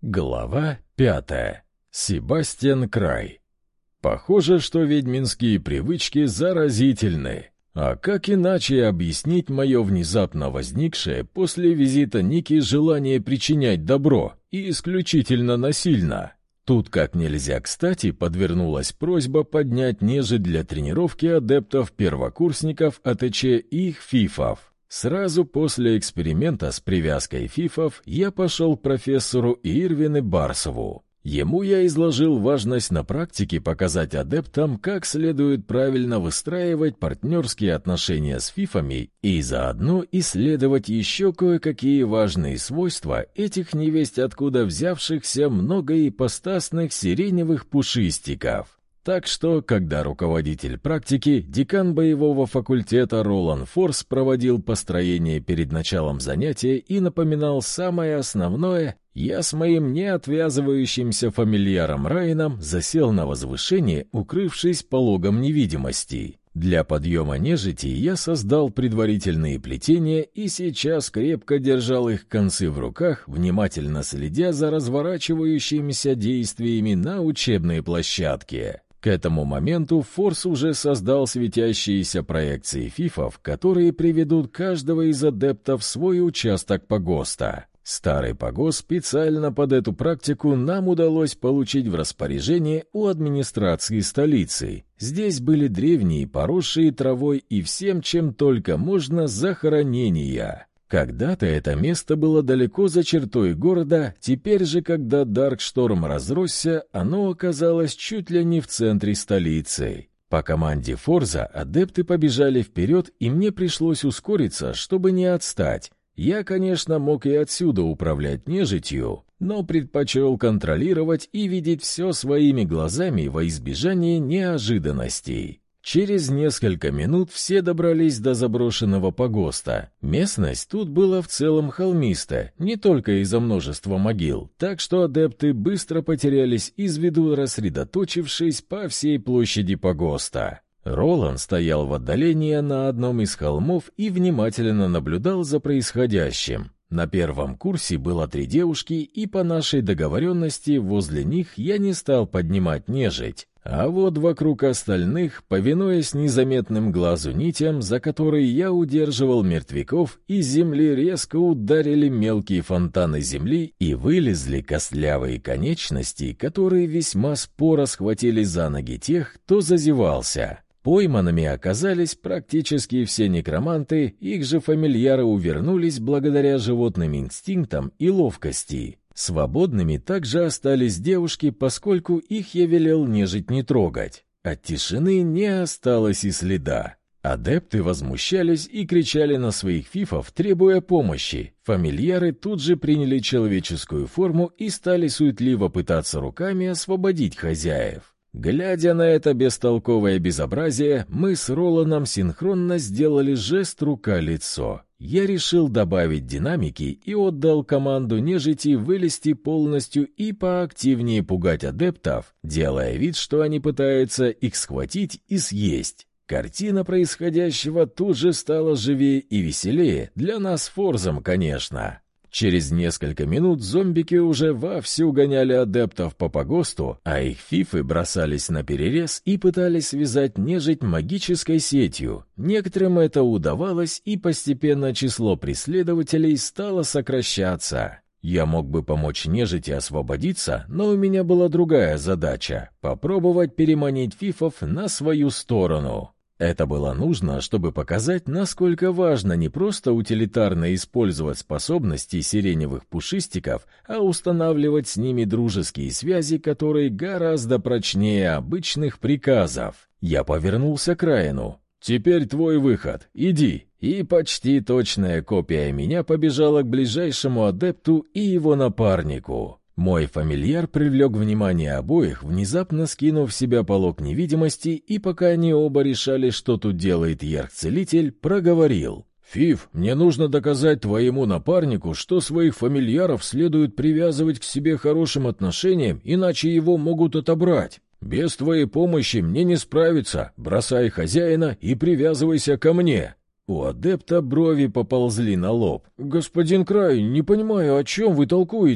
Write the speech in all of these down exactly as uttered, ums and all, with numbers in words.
Глава пятая. Себастьян Край. Похоже, что ведьминские привычки заразительны. А как иначе объяснить мое внезапно возникшее после визита Ники желание причинять добро, и исключительно насильно? Тут как нельзя кстати подвернулась просьба поднять нежить для тренировки адептов-первокурсников АТЧ и их фифов. Сразу после эксперимента с привязкой фифов я пошел к профессору Ирвину Барсову. Ему я изложил важность на практике показать адептам, как следует правильно выстраивать партнерские отношения с фифами и заодно исследовать еще кое-какие важные свойства этих невесть откуда взявшихся многоипостасных сиреневых пушистиков. Так что, когда руководитель практики, декан боевого факультета Ролан Форс проводил построение перед началом занятия и напоминал самое основное, я с моим неотвязывающимся фамильяром Райаном засел на возвышение, укрывшись пологом невидимости. Для подъема нежити я создал предварительные плетения и сейчас крепко держал их концы в руках, внимательно следя за разворачивающимися действиями на учебной площадке. К этому моменту Форс уже создал светящиеся проекции фифов, которые приведут каждого из адептов в свой участок погоста. Старый погост специально под эту практику нам удалось получить в распоряжение у администрации столицы. Здесь были древние, поросшие травой и всем, чем только можно, захоронения. Когда-то это место было далеко за чертой города, теперь же, когда Даркшторм разросся, оно оказалось чуть ли не в центре столицы. По команде Форза адепты побежали вперед, и мне пришлось ускориться, чтобы не отстать. Я, конечно, мог и отсюда управлять нежитью, но предпочел контролировать и видеть все своими глазами во избежание неожиданностей. Через несколько минут все добрались до заброшенного погоста. Местность тут была в целом холмистая, не только из-за множества могил, так что адепты быстро потерялись из виду, рассредоточившись по всей площади погоста. Ролан стоял в отдалении на одном из холмов и внимательно наблюдал за происходящим. На первом курсе было три девушки, и по нашей договоренности возле них я не стал поднимать нежить. А вот вокруг остальных, повинуясь незаметным глазу нитям, за которые я удерживал мертвяков, из земли резко ударили мелкие фонтаны земли и вылезли костлявые конечности, которые весьма споро схватили за ноги тех, кто зазевался. Пойманными оказались практически все некроманты, их же фамильяры увернулись благодаря животным инстинктам и ловкости. Свободными также остались девушки, поскольку их я велел нежить не трогать. От тишины не осталось и следа. Адепты возмущались и кричали на своих фифов, требуя помощи. Фамильяры тут же приняли человеческую форму и стали суетливо пытаться руками освободить хозяев. Глядя на это бестолковое безобразие, мы с Роланом синхронно сделали жест рука-лицо. Я решил добавить динамики и отдал команду нежити вылезти полностью и поактивнее пугать адептов, делая вид, что они пытаются их схватить и съесть. Картина происходящего тут же стала живее и веселее, для нас с Форзом, конечно. Через несколько минут зомбики уже вовсю гоняли адептов по погосту, а их фифы бросались на перерез и пытались связать нежить магической сетью. Некоторым это удавалось, и постепенно число преследователей стало сокращаться. Я мог бы помочь нежити освободиться, но у меня была другая задача — попробовать переманить фифов на свою сторону. Это было нужно, чтобы показать, насколько важно не просто утилитарно использовать способности сиреневых пушистиков, а устанавливать с ними дружеские связи, которые гораздо прочнее обычных приказов. Я повернулся к Райану. «Теперь твой выход. Иди». И почти точная копия меня побежала к ближайшему адепту и его напарнику. Мой фамильяр привлек внимание обоих, внезапно скинув в себя полог невидимости, и пока они оба решали, что тут делает Ярх-целитель, проговорил. «Фиф, мне нужно доказать твоему напарнику, что своих фамильяров следует привязывать к себе хорошим отношением, иначе его могут отобрать. Без твоей помощи мне не справиться. Бросай хозяина и привязывайся ко мне». У адепта брови поползли на лоб. «Господин Край, не понимаю, о чем вы толкуете?»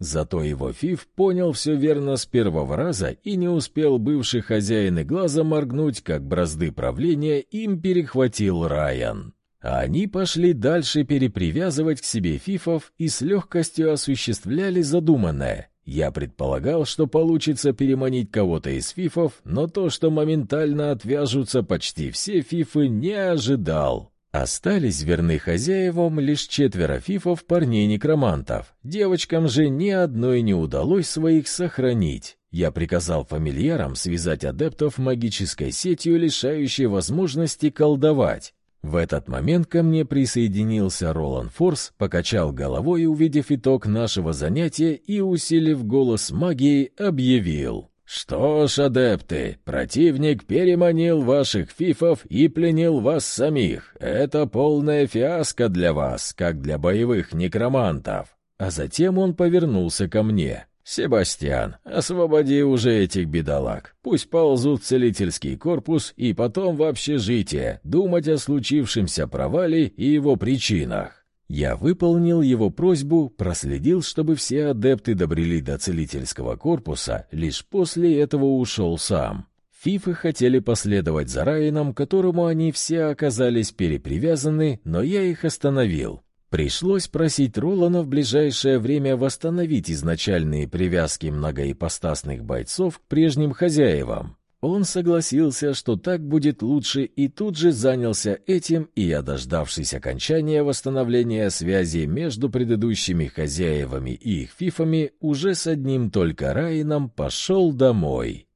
Зато его фиф понял все верно с первого раза и не успел бывший хозяин и глаза моргнуть, как бразды правления им перехватил Райан. А они пошли дальше перепривязывать к себе фифов и с легкостью осуществляли задуманное. Я предполагал, что получится переманить кого-то из фифов, но то, что моментально отвяжутся почти все фифы, не ожидал. Остались верны хозяевам лишь четверо фифов парней-некромантов. Девочкам же ни одной не удалось своих сохранить. Я приказал фамильярам связать адептов магической сетью, лишающей возможности колдовать. В этот момент ко мне присоединился Ролан Форс, покачал головой, увидев итог нашего занятия, и, усилив голос магией, объявил: «Что ж, адепты, противник переманил ваших фифов и пленил вас самих. Это полная фиаско для вас, как для боевых некромантов». А затем он повернулся ко мне. «Себастьян, освободи уже этих бедолаг. Пусть ползут в целительский корпус и потом в общежитие, думать о случившемся провале и его причинах». Я выполнил его просьбу, проследил, чтобы все адепты добрели до целительского корпуса, лишь после этого ушел сам. Фифы хотели последовать за Райаном, которому они все оказались перепривязаны, но я их остановил. Пришлось просить Ролана в ближайшее время восстановить изначальные привязки многоипостасных бойцов к прежним хозяевам. Он согласился, что так будет лучше, и тут же занялся этим, и я, дождавшись окончания восстановления связи между предыдущими хозяевами и их фифами, уже с одним только Райаном пошел домой.